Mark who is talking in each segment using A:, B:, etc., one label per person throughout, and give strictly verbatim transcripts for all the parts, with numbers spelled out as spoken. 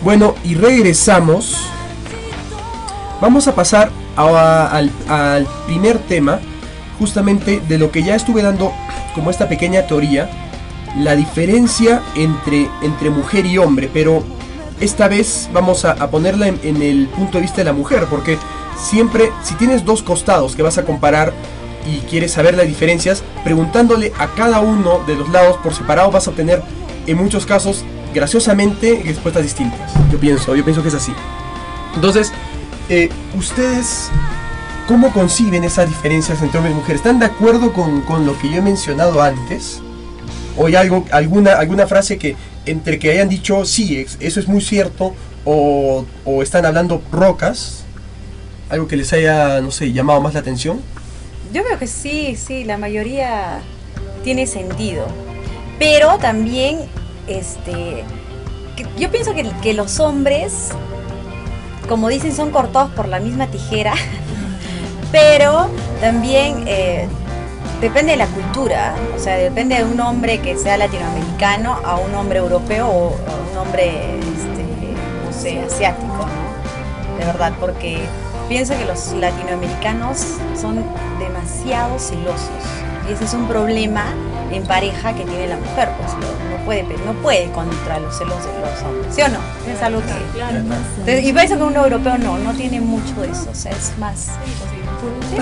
A: Bueno, y regresamos. Vamos a pasar a, al, al primer tema, justamente de lo que ya estuve dando como esta pequeña teoría, la diferencia entre, entre mujer y hombre, pero esta vez vamos a, a ponerla en, en el punto de vista de la mujer, porque siempre, si tienes dos costados que vas a comparar y quieres saber las diferencias, preguntándole a cada uno de los lados por separado vas a obtener, en muchos casos, graciosamente, respuestas distintas. Yo pienso, yo pienso que es así. Entonces, eh, ustedes, ¿cómo conciben esas diferencias entre hombres y mujeres? ¿Están de acuerdo con, con lo que yo he mencionado antes? ¿O hay algo, alguna, alguna frase que, entre que hayan dicho, sí, eso es muy cierto, o, o están hablando rocas? ¿Algo que les haya, no sé, llamado más la atención?
B: Yo veo que sí, sí, la mayoría tiene sentido. Pero también, este, que, yo pienso que, que los hombres, como dicen, son cortados por la misma tijera. Pero también eh, depende de la cultura. O sea, depende de un hombre que sea latinoamericano a un hombre europeo o a un hombre, este, no sé, asiático, ¿no? De verdad, porque pienso que los latinoamericanos son demasiado celosos y ese es un problema en pareja que tiene la mujer, pues no, no puede no puede contra los celos de los hombres, ¿sí o no? Es algo que...
C: Claro.
B: Entonces, y pienso que un europeo no, no tiene mucho de eso, o sea, es más... Sí,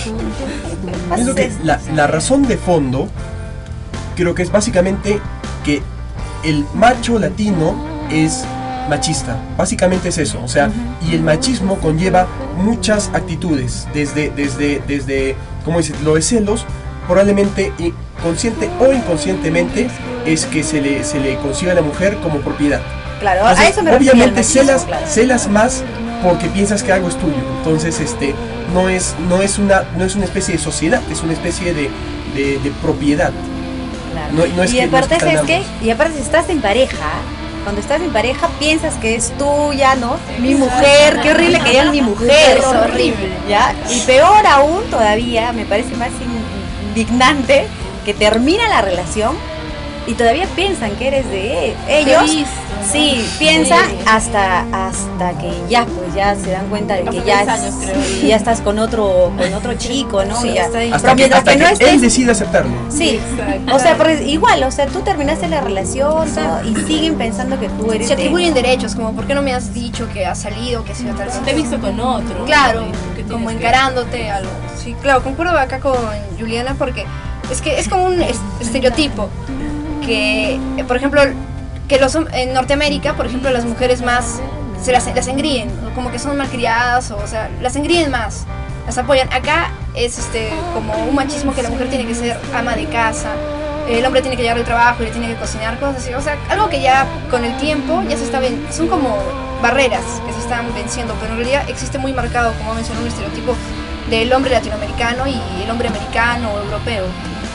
B: más
A: Pienso que la, la razón de fondo creo que es básicamente que el macho latino es machista, básicamente es eso, o sea, uh-huh. Y el machismo conlleva muchas actitudes, desde, desde, desde, como dices, lo de celos, probablemente consciente o inconscientemente es que se le, se le concibe a la mujer como propiedad.
B: Claro,
A: entonces,
B: a eso me
A: obviamente
B: machismo,
A: celas,
B: claro.
A: celas más porque piensas que algo es tuyo, entonces este, no es, no es una, no es una especie de sociedad, es una especie de, de, de propiedad.
B: Claro.
A: No, no es
B: y,
A: que,
B: aparte,
A: no es
B: ¿sabes qué? Y aparte si estás en pareja, cuando estás en pareja piensas que es tuya, ¿no? Mi mujer, qué horrible que ella es mi mujer, es horrible, ¿ya? Y peor aún todavía, me parece más indignante, que termina la relación y todavía piensan que eres de ellos.
C: Feliz.
B: Sí, piensan hasta hasta que ya pues ya se dan cuenta de que ya,
C: años, creo.
B: sí, ya estás con otro con otro chico, ¿no?
C: Sí,
B: Y ya,
C: hasta ahí.
A: hasta que, hasta que, no estés, él decide aceptarlo.
B: Sí,
C: exacto.
B: O sea, porque igual, o sea, tú terminaste la relación, ¿no? Y siguen pensando que tú eres
D: se atribuyen
B: de...
D: derechos, como ¿por qué no me has dicho que has salido, que has sido tal
C: Te he visto con otro.
D: Claro,
C: ¿Qué
D: como
C: tienes
D: encarándote que... algo. Sí, claro, concuerdo acá con Juliana porque es que es como un estereotipo que, por ejemplo, que los en Norteamérica, por ejemplo, las mujeres más se las, las engríen, como que son malcriadas, o, o sea, las engríen más, las apoyan. Acá es este como un machismo que la mujer tiene que ser ama de casa, el hombre tiene que llegar al trabajo y le tiene que cocinar, cosas así, o sea, algo que ya con el tiempo ya se está ven, son como barreras que se están venciendo, pero en realidad existe muy marcado, como mencionó, un estereotipo del hombre latinoamericano y el hombre americano o europeo.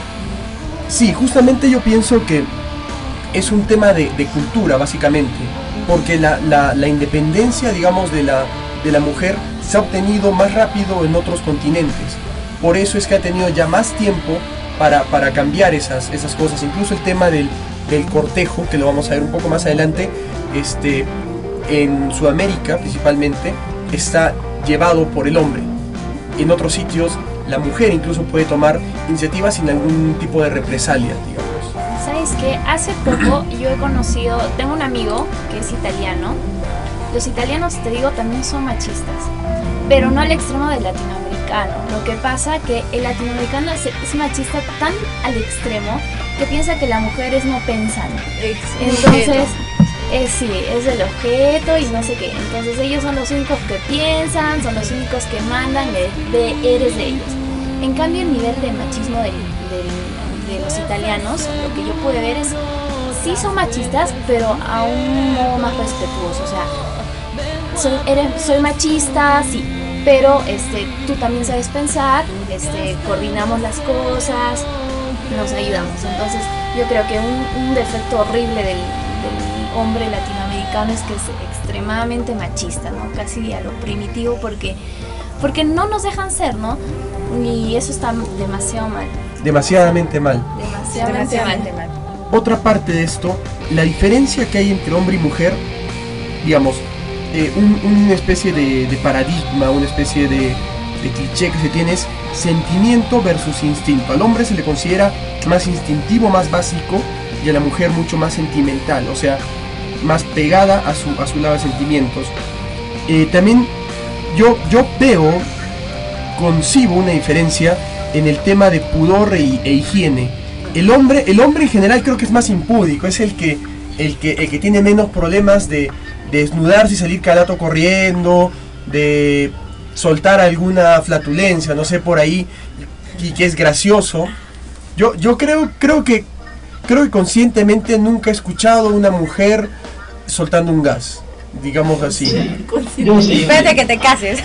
A: Sí, justamente yo pienso que es un tema de, de cultura, básicamente, porque la, la, la independencia, digamos, de la, de la mujer se ha obtenido más rápido en otros continentes. Por eso es que ha tenido ya más tiempo para, para cambiar esas, esas cosas. Incluso el tema del, del cortejo, que lo vamos a ver un poco más adelante, este, en Sudamérica principalmente, está llevado por el hombre. En otros sitios, la mujer incluso puede tomar iniciativas sin algún tipo de represalia, digamos.
E: ¿Sabes qué? Hace poco yo he conocido, tengo un amigo que es italiano. Los italianos, te digo, también son machistas, pero no al extremo del latinoamericano. Lo que pasa que el latinoamericano es, es machista tan al extremo que piensa que la mujer es no pensante. Entonces, es, sí, es el objeto y no sé qué. Entonces ellos son los únicos que piensan, son los únicos que mandan, de, de eres de ellos. En cambio, el nivel de machismo del, del, de los italianos, lo que yo pude ver es, sí son machistas, pero a un modo más respetuoso. O sea, soy, eres, soy machista, sí, pero este, tú también sabes pensar, este, coordinamos las cosas, nos ayudamos. Entonces, yo creo que un, un defecto horrible del, del hombre latinoamericano es que es extremadamente machista, ¿no? Casi a lo primitivo, porque, porque no nos dejan ser, ¿no? Y eso está demasiado mal.
A: Demasiadamente mal.
E: Demasiadamente,
B: Demasiadamente
E: mal.
B: mal.
A: Otra parte de esto, la diferencia que hay entre hombre y mujer digamos, eh, un, una especie de, de paradigma, una especie de, de cliché que se tiene es sentimiento versus instinto. Al hombre se le considera más instintivo, más básico, y a la mujer mucho más sentimental, o sea, más pegada a su, a su lado de sentimientos. Eh, también yo, yo veo, concibo una diferencia en el tema de pudor e, e higiene. El hombre, el hombre en general creo que es más impúdico, es el que, el que, el que tiene menos problemas de, de desnudarse y salir cada rato corriendo, de soltar alguna flatulencia, no sé, por ahí, y que es gracioso. Yo, yo creo, creo que, creo que conscientemente nunca he escuchado a una mujer soltando un gas, digamos así.
C: Yo sí.
B: Espérate que te cases.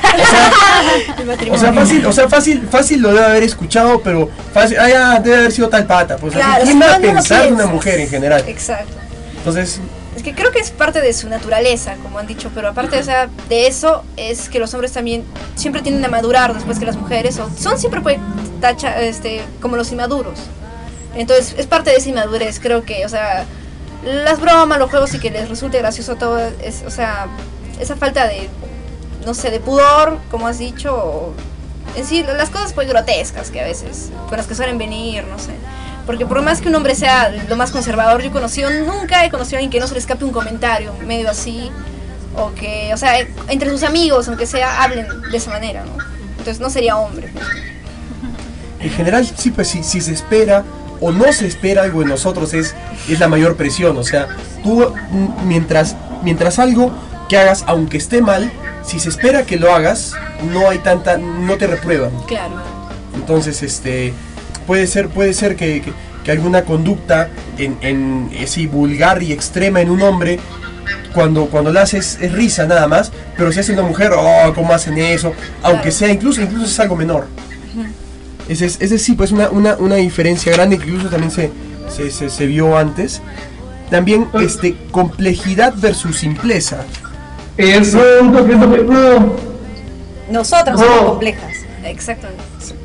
A: O sea, fácil, o sea, fácil, fácil lo debe haber escuchado, pero fácil, ah, ya, debe haber sido tal pata. Pues
D: Claro,
A: así, ¿quién va a
D: no, no lo
A: pensar de una
D: piensas.
A: mujer en general?
D: Exacto.
A: Entonces,
D: Es que creo que es parte de su naturaleza, como han dicho, pero aparte, o sea, de eso es que los hombres también siempre tienden a madurar después que las mujeres, o son siempre pues, tacha, este, como los inmaduros. Entonces, es parte de esa inmadurez, creo que, o sea, las bromas, los juegos y que les resulte gracioso todo, es, o sea, esa falta de, no sé, de pudor, como has dicho, o en sí, las cosas pues grotescas que a veces, con las que suelen venir, no sé. Porque por más que un hombre sea lo más conservador, yo he conocido, nunca he conocido a alguien que no se le escape un comentario medio así, o que, o sea, entre sus amigos, aunque sea, hablen de esa manera, ¿no? Entonces no sería hombre. Pues.
A: en general, sí, pues si, si se espera o no se espera algo en nosotros es, es la mayor presión. O sea, tú mm, mientras, mientras algo que hagas, aunque esté mal, si se espera que lo hagas, no hay tanta, no te reprueban.
D: Claro.
A: Entonces, este, puede ser, puede ser que, que, que alguna conducta en, en así vulgar y extrema en un hombre, cuando, cuando la haces es risa nada más, pero si hace una mujer, oh, ¿cómo hacen eso? Aunque
D: Claro.
A: sea, incluso, incluso es algo menor. Ese es, ese sí, pues una, una, una diferencia grande que incluso también se, se, se, se vio antes. También, este, complejidad versus simpleza.
C: Eh, no, un toque, un toque, no.
B: Nosotras
C: No.
B: somos complejas.
D: Exactamente.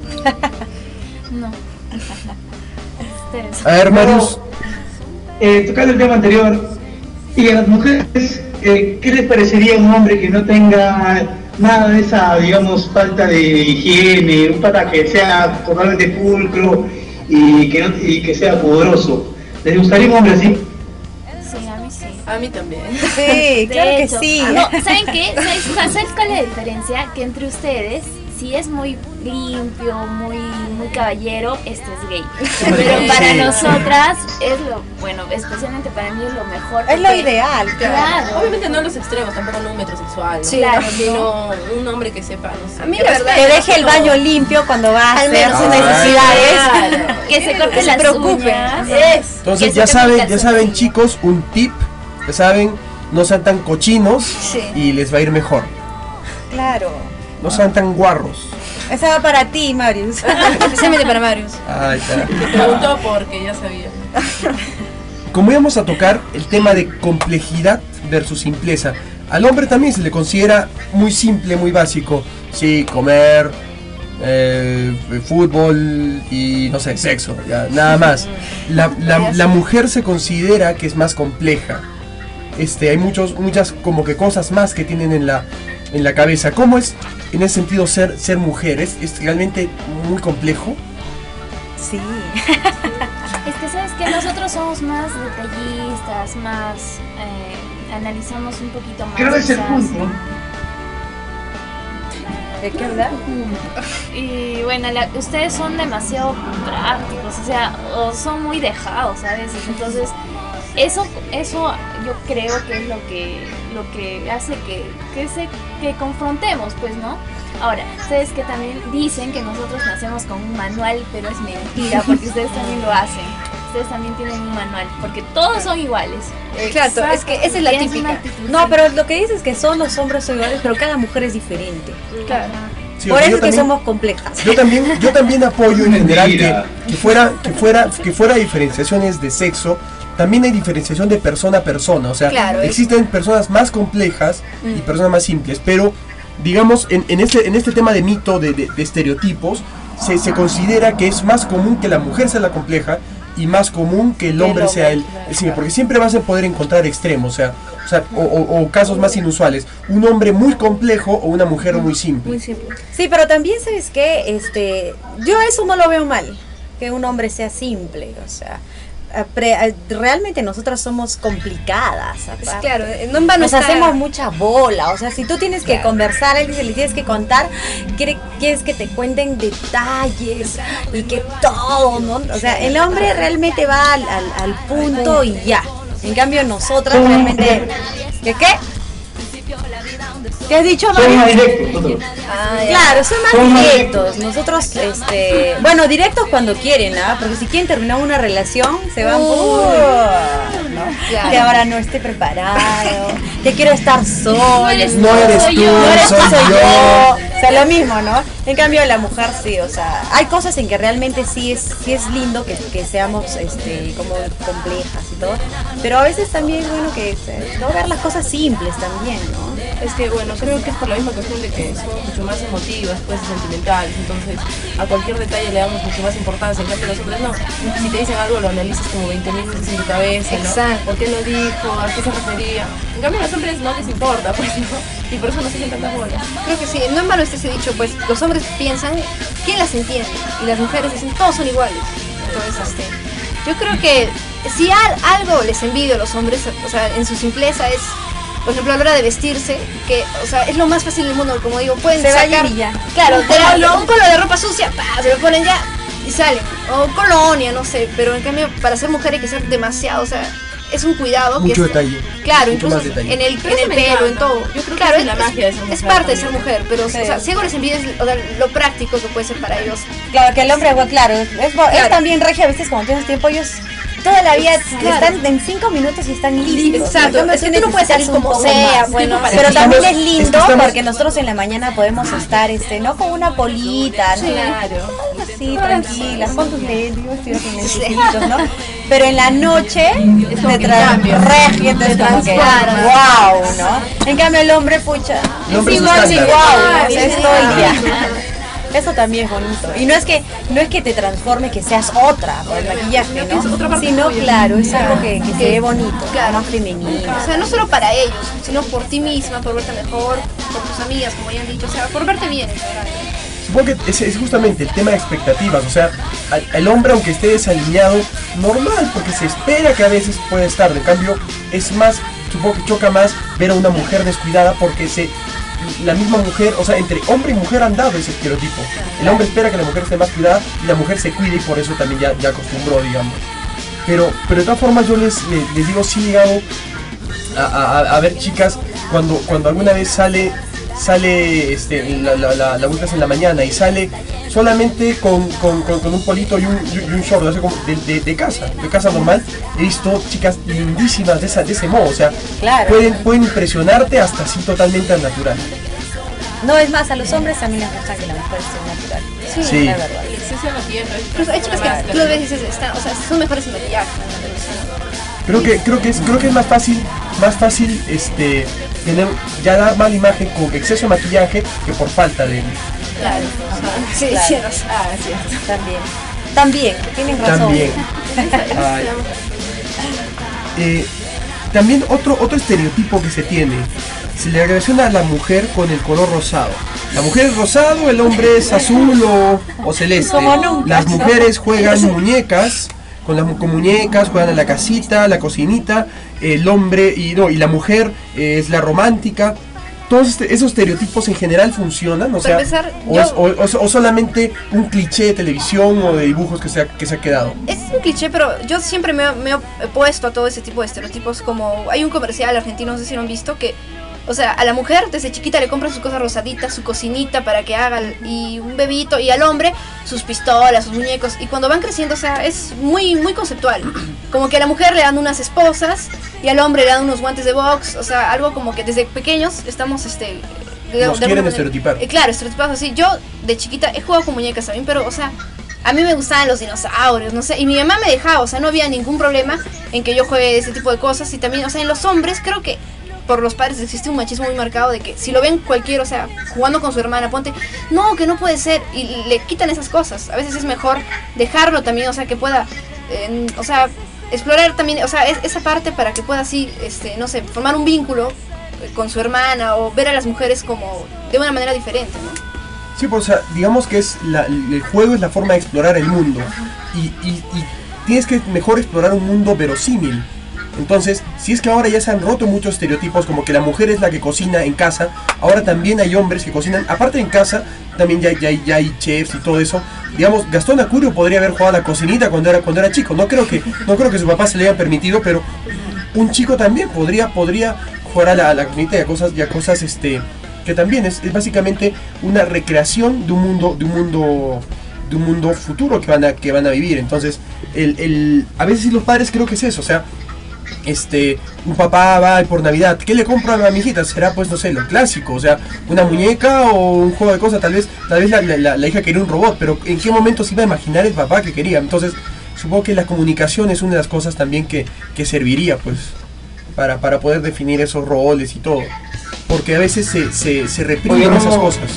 E: No. Ustedes.
A: A ver, Marius,
C: Eh, tocando el tema anterior, y a las mujeres, eh, ¿qué les parecería un hombre que no tenga nada de esa, digamos, falta de higiene, un pata que sea totalmente pulcro y que, no, y que sea pudoroso? ¿Les gustaría un hombre así?
E: Sí, a mí sí.
F: A mí también.
B: Sí,
E: De
B: claro que
E: hecho,
B: sí.
E: No, ¿saben qué? ¿Sabes, ¿Sabes cuál es la diferencia? Que entre ustedes, si es muy limpio, muy, muy caballero, este es gay. Pero para
A: Sí.
E: nosotras es lo, bueno, especialmente para mí es lo mejor.
B: Es lo
E: porque-
B: ideal, claro.
E: Claro.
F: Obviamente no los extremos, tampoco no un metrosexual, ¿no?
D: Sí, claro,
F: Sino un hombre que sepa, no sé.
D: A mí
F: que
D: la verdad-
B: Que
F: respete,
B: deje el
F: no-
B: baño limpio cuando va a
D: Al
B: hacer
D: menos
B: sus
A: eso.
B: necesidades.
F: Claro.
E: Que se corte
B: Que se
E: las
B: preocupe.
E: uñas.
B: Es.
A: entonces
E: que
A: ya
E: se
A: saben,
E: quiten
A: ya saben
E: calzoncillos.
A: chicos, un tip, ya saben, no sean tan cochinos
D: Sí.
A: y les va a ir mejor.
B: Claro.
A: No sean tan guarros.
B: Esa va para ti, Marius.
D: Especialmente para Marius.
A: Ay, está.
F: Preguntó porque ya sabía.
A: Como íbamos a tocar el tema de complejidad versus simpleza, al hombre también se le considera muy simple, muy básico. Sí, comer, eh, fútbol y no sé, sexo, ya, nada más. La, la, la mujer se considera que es más compleja. Este, hay muchos, muchas como que cosas más que tienen en la, en la cabeza. ¿Cómo es en ese sentido ser, ser mujer? ¿Es, es realmente muy complejo?
B: Sí.
E: Es que sabes que nosotros somos más detallistas, más eh, analizamos un poquito más.
C: Creo que es el
E: quizás.
C: punto.
B: ¿De qué hablar?
E: Y bueno, la- ustedes son demasiado prácticos, o sea, o son muy dejados a veces, entonces eso, eso yo creo que es lo que, lo que hace que, que, se, que confrontemos, pues, ¿no? Ahora, ustedes que también dicen que nosotros nacemos con un manual, pero es mentira, porque ustedes también lo hacen. Ustedes también tienen un manual, porque todos son iguales.
D: Exacto, es que esa es la
E: Tienes
D: típica.
E: una actitud
B: No, pero lo que dices es que son los hombres son iguales, pero cada mujer es diferente.
D: Claro.
A: Sí,
B: Por
A: o sea,
B: eso
A: yo
B: es que
A: también-
B: somos complejas.
A: Yo también, yo también apoyo en general que,
C: Mentira.
A: que fuera, que fuera, que fuera diferenciaciones de sexo. También hay diferenciación de persona a persona. O sea,
D: Claro,
A: existen personas más complejas y personas más simples. Pero, digamos, en, en este, en este tema de mito, de, de- de estereotipos, se, se considera que es más común que la mujer sea la compleja y más común que el
B: Que el
A: hombre sea el,
B: hombre,
A: sí, porque siempre vas a poder encontrar extremos, o sea, o, sea, o, o- o casos más inusuales, un hombre muy complejo o una mujer muy simple.
D: Muy simple.
B: Sí, pero también, ¿sabes qué? Este, yo eso no lo veo mal, que un hombre sea simple, o sea, a pre- a- realmente nosotras somos complicadas,
D: Es
B: aparte.
D: claro, eh, no en vano
B: Nos
D: está-
B: hacemos mucha bola, o sea, si tú tienes que
D: Claro.
B: conversar, a alguien se le tienes que contar, quiere- quieres que te cuenten detalles y que todo, ¿no? O sea, el hombre realmente va al, al- al punto y ya. En cambio, nosotras realmente... ¿Qué qué? ¿Qué has dicho,
C: Somos
B: Mario?
C: más directos nosotros.
D: Ah, ya.
B: Claro, son más
C: Son más
B: directos. Nosotros, este, bueno, directos cuando quieren, ¿ah? Porque si quieren terminar una relación, se van,
D: Uy.
B: "Uh, ¿no?
D: Claro.
B: Que ahora no esté preparado, que quiero estar solo.
E: No eres
A: No eres
E: soy
A: tú,
E: yo.
B: No eres tú,
A: soy
B: soy
A: yo.
B: yo. O sea, lo mismo, ¿no? En cambio, la mujer sí, o sea, hay cosas en que realmente sí es, sí es lindo que, que seamos este, como complejas y todo, pero a veces también es bueno que eh, no ver las cosas simples también, ¿no?
F: Es que bueno, creo que es por la misma cuestión de que somos mucho más emotivas, pues sentimentales, entonces a cualquier detalle le damos mucho más importancia, en cambio los hombres no. Si te dicen algo lo analizas como veinte mil veces en tu cabeza, ¿no?
D: Exacto.
F: ¿Por qué lo dijo? ¿A qué se refería? En cambio a los hombres no les importa, pues, ¿no? Y por eso no se hacen tantas bolas.
D: Creo que sí, no en vano este se dicho, pues los hombres piensan, ¿quién las entiende? Y las mujeres dicen, todos son iguales. Entonces, este, yo creo que si al- algo les envidio a los hombres, o sea, en su simpleza es, por ejemplo, a la hora de vestirse, que, o sea, es lo más fácil del mundo, como digo, pueden
B: Se
D: sacar,
B: bañan y ya.
D: claro, de la- un polo de ropa sucia, pa, se lo ponen ya y salen, o colonia, no sé, pero en cambio, para ser mujer hay que ser demasiado, o sea, es un cuidado.
A: Mucho
D: que es-
A: detalle.
D: Claro,
A: Mucho
D: incluso
A: más detalle.
D: en el,
F: Pero
D: en
F: eso
D: el
F: me
D: pelo, en
F: encanta.
D: todo.
F: Yo creo que
D: claro,
F: esa es la magia de ser
D: es
F: mujer
D: parte de ser
F: también.
D: mujer, pero
B: Sí.
D: o sea, si algo les envidia es o sea, lo práctico que puede ser para ellos.
B: Claro, que el hombre, bueno, claro, es, es- es
D: Claro.
B: también regia, a veces cuando tienes tiempo, ellos toda la vida
D: Claro.
B: están en cinco minutos y están listos.
D: Exacto,
B: En cambio,
D: es que
B: tú
D: tú no puedes
B: necesitas
D: salir
B: un
D: como
B: poco
D: sea,
B: más.
D: bueno,
A: Es que
B: Pero también
A: estamos-
B: es
A: es que
B: lindo
A: estamos-
B: porque nosotros en la mañana podemos estar, este, no con una polita, ¿no?
F: Claro.
B: Así, tranquilas, con tus lentes, yo estoy con lentecitos, ¿no? Pero en la noche
F: Es como
B: te
F: que
B: trae
F: cambia.
B: regia, entonces como que,
D: transforma.
B: wow, ¿no? En cambio el hombre, pucha,
A: El hombre es
B: igual,
A: estándar.
B: igual, o
D: Sí,
B: sea,
D: sí,
B: es todo el
D: sí.
B: día. Eso también es bonito. Y no es que no es que te transforme, que seas otra por el maquillaje,
F: Sino que es otra
B: ¿no?
F: parte
B: Sino,
F: tuya.
B: claro, es algo que, que se ve bonito,
D: Claro.
B: más femenino.
D: O sea, no solo para ellos, sino por ti misma, por verte mejor, por tus amigas, como ya han dicho, o sea, por verte bien en general.
A: Supongo que es, es justamente el tema de expectativas, o sea, al- el hombre aunque esté desalineado, normal, porque se espera que a veces puede estar, en cambio es más, supongo que choca más ver a una mujer descuidada porque se, la misma mujer, o sea, entre hombre y mujer han dado ese estereotipo. El hombre espera que la mujer esté más cuidada y la mujer se cuide y por eso también ya, ya acostumbró, digamos. Pero, pero de todas formas yo les, les, les digo, sí he llegado a, a- a ver chicas cuando, cuando alguna vez sale sale este, la, la, la, la buscas en la mañana y sale solamente con, con, con, con un polito y un, y un short, o sea, como de, de, de casa, de casa normal. He visto chicas lindísimas de, esa, de ese modo, o sea,
B: Claro.
A: pueden, pueden impresionarte hasta así totalmente al natural.
B: No, es más, a los hombres también les gusta que la mujer sea natural.
D: Sí,
A: Sí.
B: La verdad.
F: El exceso de maquillaje.
D: Incluso hay chicas que tú lo ves y dices, están, o sea, son mejores en maquillaje.
A: Creo que, creo que es, creo que es más fácil, más fácil este tener ya dar mala imagen con exceso de maquillaje que por falta de él.
D: Claro. Sí,
B: Claro.
D: sí, no sé.
F: Ah, es cierto.
B: También. También, tienes razón.
A: También. Ay. Eh, también otro, otro estereotipo que se tiene, se le relaciona a la mujer con el color rosado. La mujer es rosado, el hombre es azul o, o celeste.
B: Como nunca.
A: Las mujeres juegan muñecas, con las mu- con muñecas, juegan a la casita, la cocinita, el hombre y no, y la mujer eh, es la romántica. Todos este- esos estereotipos en general funcionan, o
D: Para
A: sea,
D: empezar,
A: o,
D: yo-
A: es- o- o- o solamente un cliché de televisión o de dibujos que se ha, que se ha quedado.
D: Es un cliché, pero yo siempre me, me he opuesto a todo ese tipo de estereotipos. Como hay un comercial argentino, no sé si lo han visto, que, o sea, a la mujer desde chiquita le compran sus cosas rosaditas, su cocinita para que haga, y un bebito, y al hombre sus pistolas, sus muñecos. Y cuando van creciendo, o sea, es muy, muy conceptual. Como que a la mujer le dan unas esposas y al hombre le dan unos guantes de box. O sea, algo como que desde pequeños estamos, este... de-
A: Nos
D: de alguna
A: quieren
D: manera-
A: estereotipar.
D: Eh, claro, estereotipados así. Yo de chiquita he jugado con muñecas también, pero, o sea, a mí me gustaban los dinosaurios, no sé, y mi mamá me dejaba, o sea, no había ningún problema en que yo juegue ese tipo de cosas. Y también, o sea, en los hombres creo que por los padres existe un machismo muy marcado de que si lo ven cualquier, o sea, jugando con su hermana, ponte, no, que no puede ser, y le quitan esas cosas. A veces es mejor dejarlo también, o sea, que pueda eh, o sea, explorar también, o sea, es, esa parte para que pueda así, este, no sé, formar un vínculo con su hermana o ver a las mujeres como de una manera diferente, ¿no?
A: Sí, pues, o sea, digamos que es la, el juego es la forma de explorar el mundo y, y, y tienes que mejor explorar un mundo verosímil. Entonces, si es que ahora ya se han roto muchos estereotipos, como que la mujer es la que cocina en casa, ahora también hay hombres que cocinan, aparte en casa, también ya, ya, ya hay chefs y todo eso. Digamos, Gastón Acurio podría haber jugado a la cocinita cuando era, cuando era chico, no creo que, no creo que su papá se le haya permitido, pero un chico también podría, podría jugar a la, a la cocinita y a cosas, y a cosas este, que también es, es básicamente una recreación de un mundo, de un mundo, de un mundo futuro que van a, que van a vivir. Entonces, el, el, a veces sí los padres creo que es eso, o sea, este, un papá va por Navidad, ¿qué le compra a mi hijita? Será pues no sé, lo clásico, o sea, una muñeca o un juego de cosas, tal vez, tal vez la, la, la hija quería un robot, pero ¿en qué momento se iba a imaginar el papá que quería? Entonces, supongo que la comunicación es una de las cosas también que, que serviría pues para, para poder definir esos roles y todo, porque a veces se, se, se reprimen esas cosas.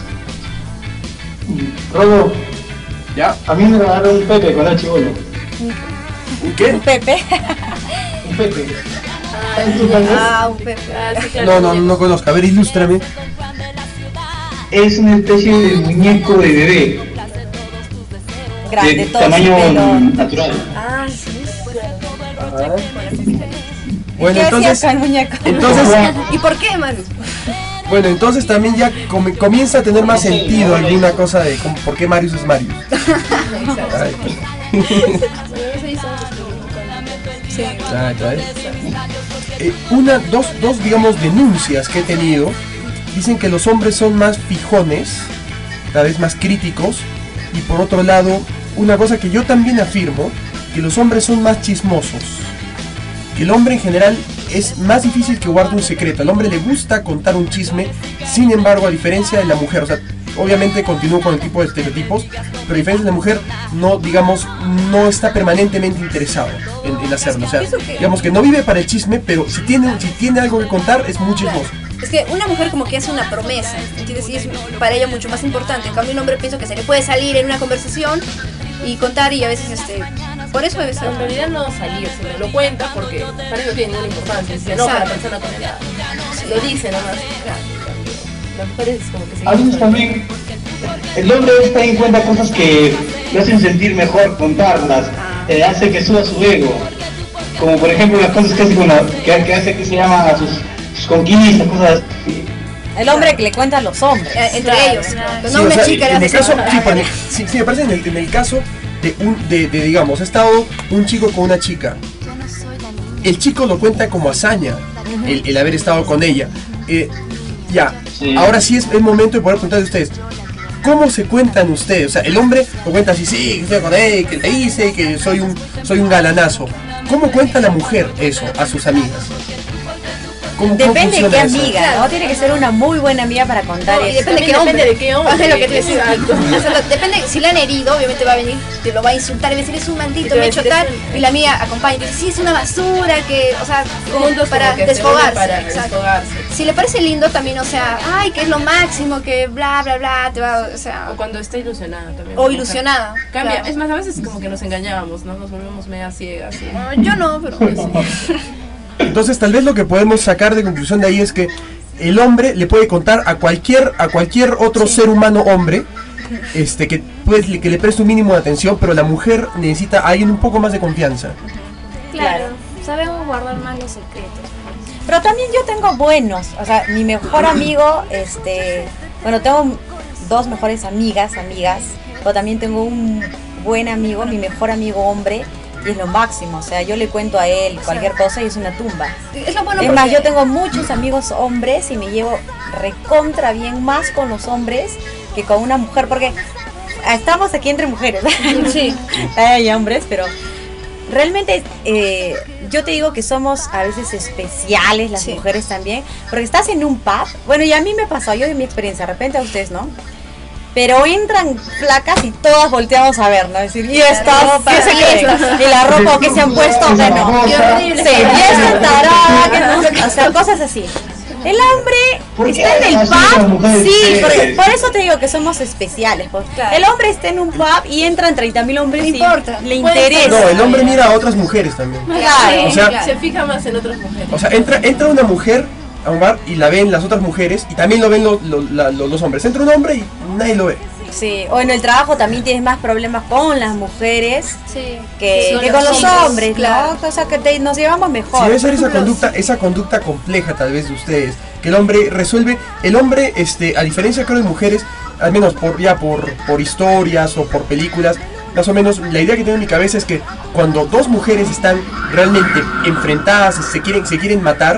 C: Robo,
A: ¿Ya?
C: a mí me regalaron un Pepe cuando era chibolo.
A: ¿Un qué?
B: Un Pepe.
C: Un Pepe. ¿Sabes tú cuál es?
D: Ah, un Pepe.
F: Ah, sí, claro,
A: No, no,
F: muñeco.
A: no conozco, a ver, ilústrame.
C: Es una especie de muñeco de bebé,
B: Grande,
C: de
B: todo su
C: tamaño
B: pelo.
C: natural.
D: Ah, sí.
A: Bueno,
B: ¿Qué
A: entonces,
B: hacía con el muñeco?
A: entonces,
D: ¿Y por qué, Marius?
A: bueno, entonces también ya com- comienza a tener más sentido alguna cosa de cómo- por qué Marius es Marius. Ay,
D: Sí.
A: ay, ay. Eh, una, dos, dos, digamos, denuncias que he tenido dicen que los hombres son más fijones, cada vez más críticos, y por otro lado, una cosa que yo también afirmo, que los hombres son más chismosos. Que el hombre en general es más difícil que guarde un secreto. Al hombre le gusta contar un chisme, sin embargo, a diferencia de la mujer, o sea, obviamente continúo con el tipo de estereotipos, pero a diferencia de la mujer, no, digamos, no está permanentemente interesado en, en hacerlo. O sea, digamos que no vive para el chisme, pero si tiene, si tiene algo que contar, es muy chismoso.
D: Es que una mujer como que hace una promesa, ¿entiendes? Y es para ella mucho más importante. En cambio, un hombre pienso que se le puede salir en una conversación y contar y a veces, este, por eso debe ser.
F: En realidad no salir, se lo cuenta porque para él no tiene ninguna importancia. Si se enoja la persona con él, lo dice nomás. Las mujeres como que se
C: A veces también el hombre está en cuenta cosas que lo hacen sentir mejor contarlas, eh, hace que suba su ego, como por ejemplo las cosas que hace, con la- que, que hace que se llama sus, sus conquistas, cosas así.
B: El hombre que le cuenta a los hombres.
D: Eh, entre
E: Claro,
D: ellos.
E: claro.
D: Pero
A: Sí,
D: no
A: o
D: una
A: sea,
D: chica le
A: en el
D: hace
A: caso,
D: sentir-
A: sí, pero en el- sí, sí, me parece en el, en el caso de un, de, de, digamos, ha estado un chico con una chica. El chico lo cuenta como hazaña, el, el haber estado con ella. Eh, ya,
C: Sí.
A: ahora sí es el momento de poder preguntarle a ustedes, ¿cómo se cuentan ustedes? O sea, el hombre lo cuenta así, sí, que estoy con él, que le hice, que soy un, soy un galanazo. ¿Cómo cuenta la mujer eso a sus amigas? ¿Cómo, cómo
B: Depende de
A: funciona
B: qué
A: eso?
B: y ¿no? Tiene que ser una muy buena amiga para contar
D: No, y
B: eso.
D: depende de qué
F: También
D: hombre.
F: depende de qué hombre.
D: Ah, es lo que te decía.
F: Exacto.
D: O sea, lo- depende, si le han herido, obviamente va a venir, te lo va a insultar y va a decir, es un
F: Y
D: maldito,
F: te
D: me
F: va
D: ha
F: a
D: hecho
F: decir,
D: tal,
F: es un-
D: y la mía acompaña y dice, sí, es una basura, que, o sea, como
F: Juntos
D: para
F: como que se
D: desfogarse.
F: unen para
D: exacto.
F: desfogarse.
D: Si le parece lindo también, o sea, ay, que es lo máximo, que bla, bla, bla, te va, o sea,
F: O cuando está ilusionada también.
D: o ilusionada.
F: Cambia,
D: claro.
F: es más, a veces como que nos engañábamos, ¿no? Nos volvemos media ciegas. ¿sí?
D: No, yo no, pero sí.
A: Entonces tal vez lo que podemos sacar de conclusión de ahí es que el hombre le puede contar a cualquier a cualquier otro
D: Sí.
A: ser humano hombre este que pues que le preste un mínimo de atención, pero la mujer necesita a alguien un poco más de confianza.
E: Claro, sabemos guardar más los secretos.
B: Pero también yo tengo buenos, o sea, mi mejor amigo, este, bueno, tengo dos mejores amigas, amigas, pero también tengo un buen amigo, mi mejor amigo hombre, y es lo máximo, o sea, yo le cuento a él cualquier cosa y es una tumba.
D: Es lo bueno
B: Es más,
D: porque-
B: yo tengo muchos amigos hombres y me llevo recontra bien más con los hombres que con una mujer, porque estamos aquí entre mujeres,
D: Sí.
B: hay hombres, pero realmente eh, yo te digo que somos a veces especiales las
D: Sí.
B: mujeres también, porque estás en un pub, bueno, y a mí me pasó, yo de mi experiencia, de repente a ustedes, ¿no? Pero entran flacas y todas volteamos a ver, ¿no? Es decir, y estas,
D: ropa,
B: ¿qué se creen? Y la ropa que se han puesto,
C: Esa
B: bueno,
C: babosa.
B: sí, y esta tarada, que no sé qué, o sea, cosas así. El hombre
C: ¿Por qué
B: está en el
C: así las
B: pub,
C: mujeres
B: sí,
C: ustedes?
B: por, por eso te digo que somos especiales. Pues.
D: Claro.
B: El hombre está en un pub y entran treinta mil hombres
D: No
B: y
D: importa.
B: le
D: Puede ser.
B: interesa.
A: No, el hombre mira a otras mujeres también.
B: Claro.
A: O sea,
F: Claro. Se fija más en otras mujeres.
A: O sea, entra, entra una mujer a un bar y la ven las otras mujeres y también lo ven lo- lo- la- lo- los hombres. Entra un hombre y nadie lo ve.
B: Sí, o en el trabajo también tienes más problemas con las mujeres
D: Sí.
B: que,
D: Son
B: que con los
D: hombres,
B: hombres,
D: claro.
B: ¿no? O sea, que te- nos llevamos mejor.
A: Si debe ser esa
B: Por ejemplo,
A: conducta, esa conducta compleja tal vez de ustedes, que el hombre resuelve, el hombre, este, a diferencia creo de mujeres, al menos por ya por, por historias o por películas, más o menos la idea que tengo en mi cabeza es que cuando dos mujeres están realmente enfrentadas, se quieren, se quieren matar,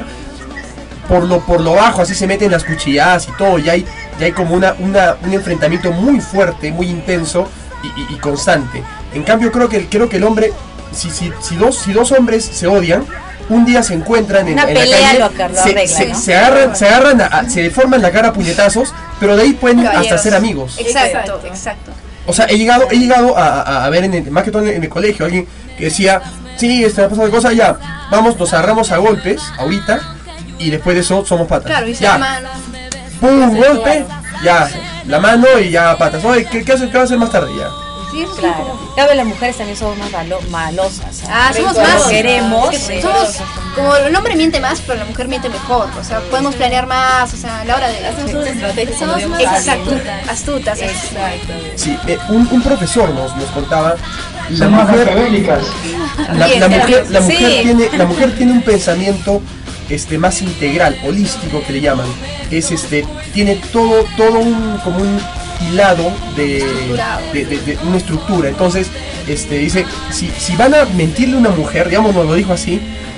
A: por lo, por lo bajo, así se meten las cuchilladas y todo, y hay, y hay como una, una, un enfrentamiento muy fuerte, muy intenso y, y- y constante. En cambio creo que, el- creo que el hombre, si, si, si, dos, si dos hombres se odian, un día se encuentran en,
B: Una
A: en la
B: pelea
A: calle,
B: lo que lo
A: se,
B: arregla,
A: se-
B: ¿no?
A: se agarran, se agarran, a- a- se deforman la cara a puñetazos, pero de ahí pueden hasta
D: Caballeros.
A: ser amigos.
D: Exacto,
F: Exacto.
D: exacto.
A: O sea, he llegado, he llegado a, a- a ver, en el- más que todo en el, en el colegio, alguien que decía, sí, este, me ha pasado cosa, ya, vamos, nos agarramos a golpes, ahorita, y después de eso somos patas.
D: Claro, y se
A: ya,
D: hermano.
A: pum, golpe, ya, la mano y ya patas. Oye, ¿qué, qué, haces- qué vas a hacer más tarde? Ya.
D: Sí, eso sí.
B: Claro. Claro, las mujeres también somos más malo- malosas.
D: Ah, somos
B: Cuando
D: más.
B: queremos.
D: Es que
B: sí.
D: somos, como el hombre miente más, pero la mujer miente mejor. O sea, podemos planear más, o sea, a la hora de.
F: Hacemos una estrategia.
D: Somos
F: como
D: más
F: digamos,
D: astutas, astutas.
F: Exacto.
A: Sí, eh, un, un profesor nos, nos contaba, la
C: Son más
A: mujer,
C: maquiavélicas.
A: la,
D: Bien,
A: la
D: bien,
A: mujer, la
B: sí.
A: mujer tiene, la mujer tiene un pensamiento este más integral, holístico que le llaman. Es este, tiene todo, todo un como un hilado de,
D: Estructurado.
A: de, de- de una estructura. Entonces, este dice, si, si van a mentirle a una mujer, digamos, nos lo dijo así,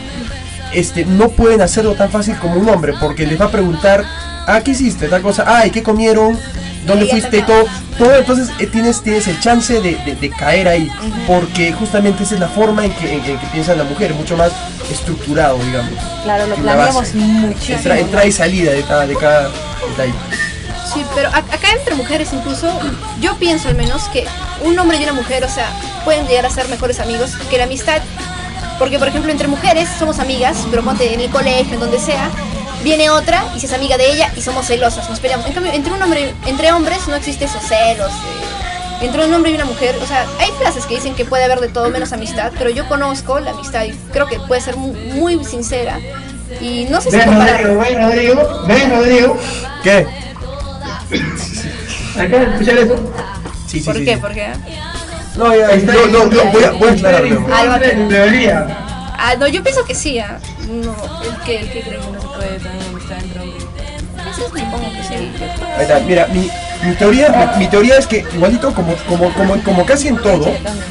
A: este, no pueden hacerlo tan fácil como un hombre, porque les va a preguntar, ah, ¿qué hiciste? Tal cosa, ah, ¿y qué comieron? ¿Dónde
D: Y
A: fuiste? Y todo, todo, entonces eh, tienes, tienes el chance de, de- de caer ahí, porque justamente esa es la forma en que, en que, en que piensa la mujer, mucho más estructurado, digamos.
B: Claro, lo
A: Una
B: planeamos
A: base.
B: muchísimo.
A: Entra, entrada y salida de cada, de cada detalle.
D: Sí, pero a- acá entre mujeres incluso, yo pienso al menos que un hombre y una mujer, o sea, pueden llegar a ser mejores amigos que la amistad. Porque, por ejemplo, entre mujeres somos amigas, pero ponte en el colegio, en donde sea, viene otra y se es amiga de ella y somos celosas, nos peleamos. En cambio, entre un hombre, entre hombres no existe esos celos. eh, Entre un hombre y una mujer, o sea, hay frases que dicen que puede haber de todo menos amistad, pero yo conozco la amistad y creo que puede ser muy, muy sincera. Y no sé si
C: Ven,
D: comparar.
C: Rodrigo, ven, Rodrigo, ven, Rodrigo.
A: ¿Qué?
C: Acá, escuchar eso.
A: Sí, sí,
D: ¿Por
A: sí,
D: qué?
A: sí.
D: ¿Por qué?
A: No, ya,
C: Está
A: no,
C: ahí,
A: no, no, voy a, voy a
C: está
A: aclararlo.
C: ahí,
D: Algo que-
C: en teoría.
D: Ah, no, yo pienso que sí. ah. No,
F: El que, el que cree que no se puede tener una amistad entre hombres.
D: eso supongo que sí.
A: Ahí está, mira, mi, mi teoría, mi, mi teoría es que igualito como, como, como, como casi en todo,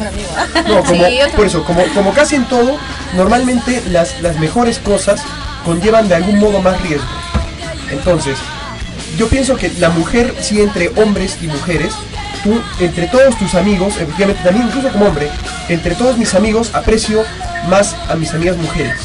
A: no, como,
D: Sí, yo
A: por eso, como, como casi en todo, normalmente las, las mejores cosas conllevan de algún modo más riesgo. Entonces, yo pienso que la mujer, sí, entre hombres y mujeres, tú, entre todos tus amigos, efectivamente, también incluso como hombre, entre todos mis amigos aprecio más a mis amigas mujeres.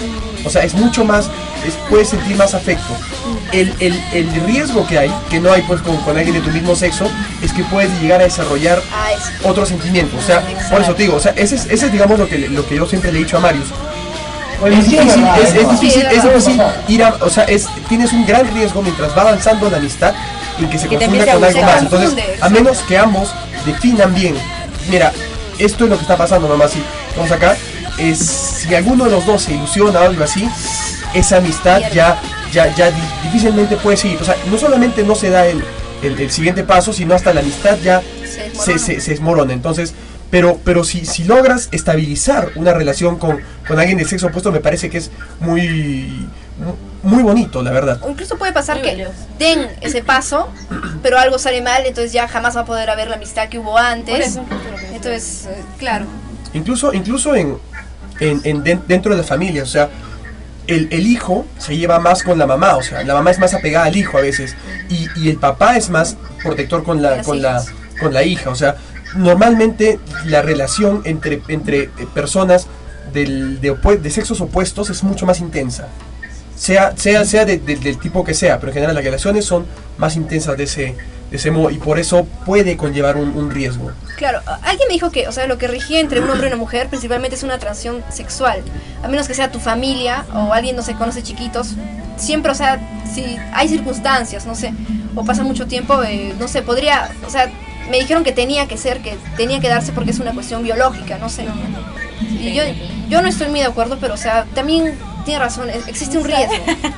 A: O sea, es mucho más, es- puedes sentir más afecto. El, el, el riesgo que hay, que no hay pues con, con alguien de tu mismo sexo, es que puedes llegar a desarrollar
D: Ah, eso.
A: otros sentimientos. O sea, por eso te digo, o sea, ese es, ese es digamos lo que, lo que yo siempre le he dicho a Marius.
C: Oye,
A: Es
C: sí,
A: difícil,
C: verdad,
A: es, es
C: verdad.
A: difícil,
D: Sí,
A: es
D: verdad.
A: difícil ir a, o sea, es, tienes un gran riesgo mientras va avanzando la amistad en que se
B: Que te
A: confunda
B: empiece a
A: con algo
B: gustar.
A: más. Entonces,
D: Confunde,
A: a menos que ambos definan bien, mira, esto es lo que está pasando, mamá, si vamos acá, es si alguno de los dos se ilusiona o algo así, esa amistad ya, ya, ya di- difícilmente puede seguir. O sea, no solamente no se da el, el, el siguiente paso, sino hasta la amistad ya
D: Se desmorona.
A: se, se, se desmorona. Entonces, pero, pero si, si logras estabilizar una relación con, con alguien del sexo opuesto, me parece que es muy, muy bonito, la verdad.
D: O incluso puede pasar
F: Muy
D: que
F: valioso.
D: den ese paso, pero algo sale mal, entonces ya jamás va a poder haber la amistad que hubo
F: Por
D: antes.
F: eso, justo lo que decía.
D: Entonces, eh, claro.
A: Incluso, incluso en, en, en den- dentro de la familia, o sea, el, el hijo se lleva más con la mamá, o sea, la mamá es más apegada al hijo a veces, y, y el papá es más protector con la,
D: Las
A: con la,
D: hijas.
A: con la hija, o sea, normalmente la relación entre, entre eh, personas del, de, opue- de sexos opuestos es mucho más intensa. Sea, sea, sea de- de- del tipo que sea, pero en general las relaciones son más intensas de ese, de ese modo y por eso puede conllevar un, un riesgo.
D: Claro, a- alguien me dijo que, o sea, lo que regía entre un hombre y una mujer principalmente es una atracción sexual. A menos que sea tu familia o alguien no se conoce chiquitos, siempre, o sea, si hay circunstancias, no sé, o pasa mucho tiempo, eh, no sé, podría, o sea, me dijeron que tenía que ser, que tenía que darse porque es una cuestión biológica, no sé. Y yo, yo no estoy muy de acuerdo, pero o sea, también tiene razón, existe un riesgo.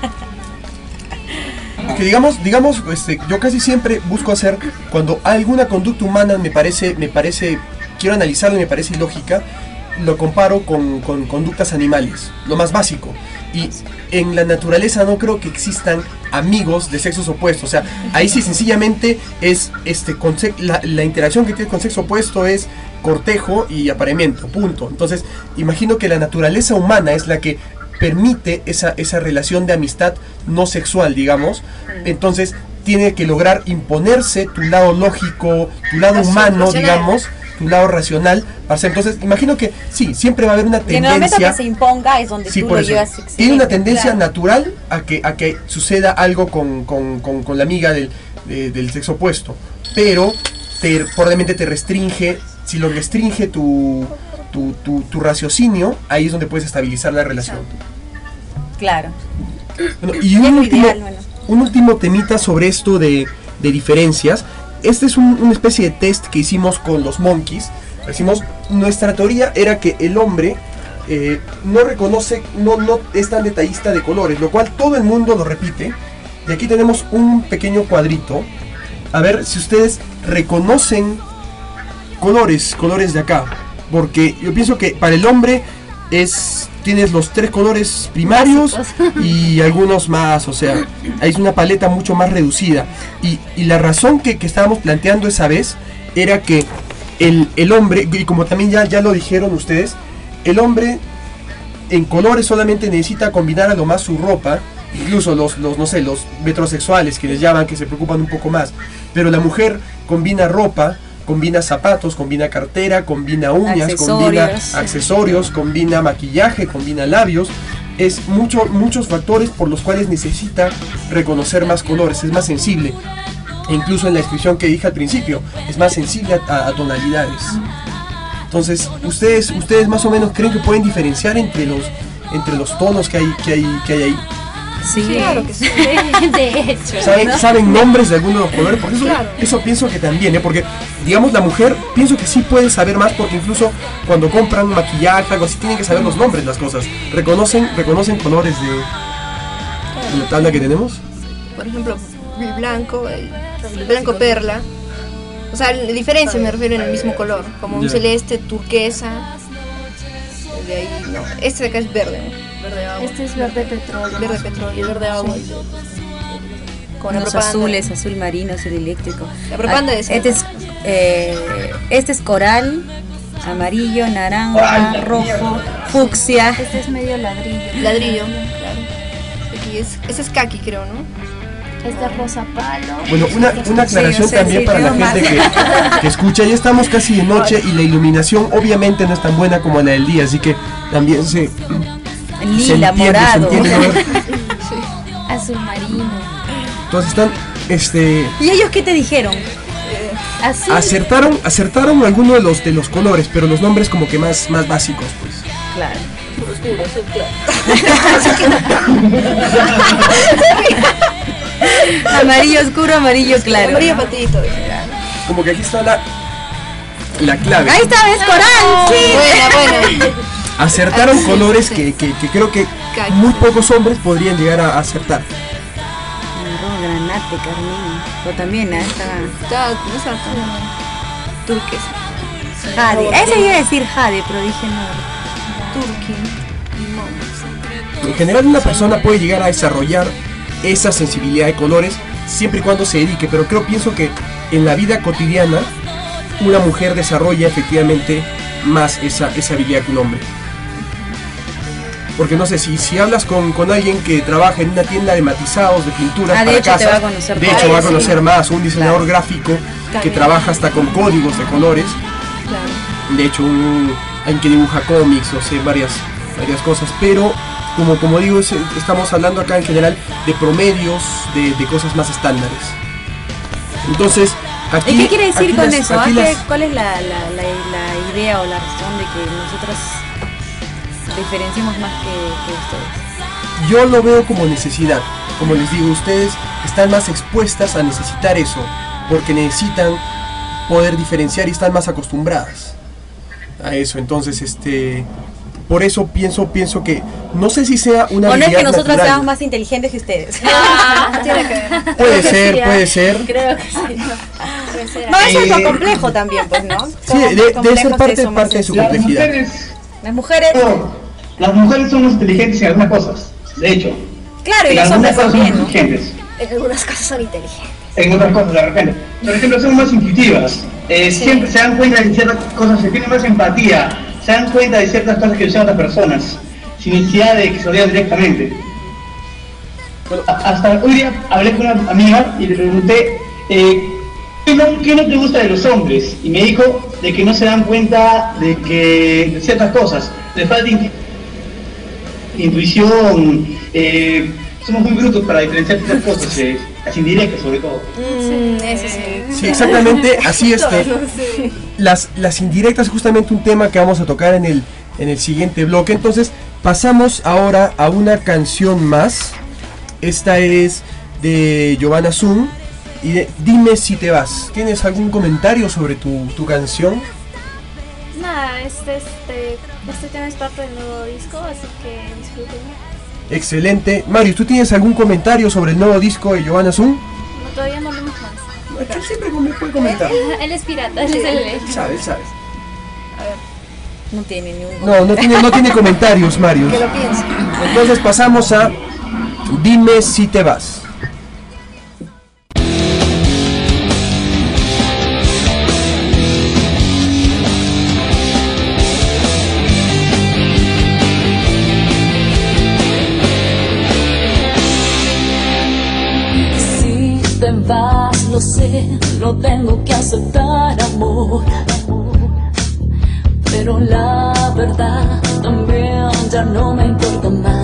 A: Que digamos, digamos, este, yo casi siempre busco hacer, cuando alguna conducta humana me parece, me parece, quiero analizarla y me parece ilógica, lo comparo con, con conductas animales, lo más básico. Y en la naturaleza no creo que existan amigos de sexos opuestos. O sea, ahí sí sencillamente es este conce- la, la interacción que tiene con sexo opuesto es cortejo y apareamiento, punto. Entonces, imagino que la naturaleza humana es la que permite esa, esa relación de amistad no sexual, digamos. Entonces, tiene que lograr imponerse tu lado lógico, tu lado humano, digamos, tu lado racional. Entonces, imagino que sí, siempre va a haber una tendencia.
B: En el momento que se imponga es donde
A: sí,
B: tú
A: por
B: lo
A: eso.
B: llevas.
A: Tiene una tendencia
B: claro.
A: natural a que, a que suceda algo con, con, con, con la amiga del, de, del sexo opuesto, pero te, probablemente te restringe, si lo restringe tu, tu, tu, tu raciocinio, ahí es donde puedes estabilizar la relación.
B: Claro.
A: Bueno, y un último, un último temita sobre esto de, de diferencias. Este es un, una especie de test que hicimos con los monkeys. Decimos, nuestra teoría era que el hombre eh, no reconoce, no, no es tan detallista de colores, lo cual todo el mundo lo repite. Y aquí tenemos un pequeño cuadrito. A ver si ustedes reconocen colores, colores de acá. Porque yo pienso que para el hombre es, tienes los tres colores primarios y algunos más, o sea, hay una paleta mucho más reducida. Y, y la razón que, que estábamos planteando esa vez era que el, el hombre, y como también ya, ya lo dijeron ustedes, el hombre en colores solamente necesita combinar a lo más su ropa, incluso los, los no sé, los metrosexuales que les llaman, que se preocupan un poco más, pero la mujer combina ropa, combina zapatos, combina cartera, combina uñas,
B: accesorios.
A: combina accesorios, combina maquillaje, combina labios. Es mucho, muchos factores por los cuales necesita reconocer más colores, es más sensible. E incluso en la descripción que dije al principio, es más sensible a, a tonalidades. Entonces, ustedes, ustedes más o menos creen que pueden diferenciar entre los, entre los tonos que hay, que hay, que hay ahí.
B: Sí,
D: claro que sí.
E: De hecho.
A: ¿Saben,
E: ¿no?
A: ¿Saben nombres de algunos de los colores? Porque eso,
D: Claro.
A: eso pienso que también, ¿eh? Porque, digamos, la mujer, pienso que sí puede saber más, porque incluso cuando compran maquillaje, algo así, tienen que saber los nombres de las cosas. ¿Reconocen, reconocen colores de, de la tabla que tenemos?
D: Por ejemplo, el blanco, el blanco perla. O sea, la diferencia me refiero en el mismo color, como un
A: Ya.
D: celeste, turquesa. De ahí, no. Este de acá es verde, ¿no?
F: Verde agua.
E: Este es verde petróleo.
D: Verde
E: más o
D: petróleo.
F: Y verde agua.
D: Sí. Con la
B: los
D: propaganda.
B: azules, azul marino, azul eléctrico.
D: La propaganda
B: Ah,
D: de ese.
B: este es, eh, este es coral, amarillo, naranja, rojo, fucsia.
E: menos. Este es medio ladrillo.
D: Ladrillo, claro. Aquí es, ese es kaki, creo, ¿no?
E: Este es rosa palo.
A: Bueno, una, una aclaración
B: Sí, o sea,
A: también
B: sí,
A: para la
B: tengo
A: gente que, que escucha. Ya estamos casi de noche y la iluminación obviamente no es tan buena como la del día, así que también se, se
B: Lila,
A: entiende,
B: morado.
A: se entiende, ¿no?
E: Azul marino.
A: Entonces están, este,
B: ¿Y ellos qué te dijeron?
E: Azul.
A: acertaron, acertaron algunos de los de los colores, pero los nombres como que más, más básicos, pues.
B: Claro.
F: Oscuro, azul claro.
B: Amarillo oscuro, amarillo claro.
D: Amarillo patito.
A: Como que aquí está la, la clave.
B: Ahí está, es coral. Sí.
D: Buena, buena.
A: Acertaron
D: Sí,
A: colores
D: sí.
A: que, que, que creo que
D: Caqui.
A: muy pocos hombres podrían llegar a acertar.
B: Marrón, granate, carmín. Pero también, ¿eh? Está
D: Está, no está tan turquesa.
B: jade. Ese iba a decir jade, pero dije no.
D: Turqui. Limón.
A: En general una persona puede llegar a desarrollar esa sensibilidad de colores siempre y cuando se dedique, pero creo, pienso que en la vida cotidiana una mujer desarrolla efectivamente más esa, esa habilidad que un hombre. Porque no sé, si, si hablas con, con alguien que trabaja en una tienda de matizados, de pinturas
B: Ah, de
A: para
B: hecho, te
A: casas,
B: va a conocer
A: de
B: todo.
A: hecho va a
B: Sí.
A: conocer más, un diseñador
B: Claro.
A: gráfico que
D: También.
A: trabaja hasta con códigos de colores.
D: Claro.
A: De hecho, un, alguien que dibuja cómics, o sea, varias, varias cosas, pero como, como digo, es- estamos hablando acá en general de promedios, de, de cosas más estándares. Entonces, aquí...
B: ¿Y qué quiere decir
A: aquí
B: con
A: las-
B: eso?
A: aquí
B: ¿Ah? ¿Qué-
A: las-
B: ¿Cuál es la, la, la, la idea o la razón de que nosotros diferenciemos más que, que ustedes?
A: Yo lo veo como necesidad. como les digo, ustedes están más expuestas a necesitar eso, porque necesitan poder diferenciar y están más acostumbradas a eso. Entonces, este, por eso pienso, pienso que no sé si sea una
B: o no es
A: habilidad
B: que nosotros
A: natural.
B: seamos más inteligentes que ustedes.
D: Ah, tiene que ver.
A: Puede
E: Creo que
A: ser,
E: sí, ¿eh?
A: puede ser.
E: Creo que sí. Puede ser.
B: No, eso es
C: Eh,
B: lo complejo también, pues, ¿no?
A: Sí,
B: Somos
A: de-
B: más
A: debe
B: complejos
A: ser
B: que
A: parte,
B: somos
A: parte de su
C: Las
A: complejidad.
C: mujeres,
B: Las mujeres,
C: no, las mujeres somos inteligentes en algunas cosas, de hecho.
B: claro, y
C: En
B: los
C: algunas
B: hombres
C: cosas
B: también,
C: somos
B: ¿no?
C: inteligentes.
D: En algunas cosas son inteligentes.
C: En otras cosas de repente. Por ejemplo, son más intuitivas. Eh, Siempre se dan cuenta de ciertas cosas, se tienen más empatía, se dan cuenta de ciertas cosas que usan otras personas, sin necesidad de que se lo digan directamente. Bueno, a- hasta hoy día hablé con una amiga y le pregunté, eh, ¿qué, no, ¿qué no te gusta de los hombres? Y me dijo de que no se dan cuenta de que de ciertas cosas, les falta intu- intuición, eh, somos muy brutos para diferenciar ciertas cosas, eh, las indirectas sobre todo.
D: Mm, eso sí.
A: Sí, exactamente, así este. Las, las indirectas es justamente un tema que vamos a tocar en el, en el siguiente bloque. Entonces, pasamos ahora a una canción más. Esta es de Giovanna Zoom y de Dime si te vas. ¿Tienes algún comentario sobre tu, tu canción?
E: Nada, este, este, este tema es parte del nuevo disco, así que disfrútenlo.
A: Excelente. Mario, ¿tú tienes algún comentario sobre el nuevo disco de Giovanna Zoom?
E: No, todavía no hablemos más.
A: Él siempre me puede comentar.
E: Él es pirata, él es el...
A: Sabes, sabes.
B: No tiene ni un...
A: No, no tiene, no tiene comentarios, Mario.
D: Que lo piense.
A: Entonces pasamos a Dime si te vas.
G: Si te vas, lo sé, lo tengo que aceptar, amor. Pero la verdad también ya no me importa más.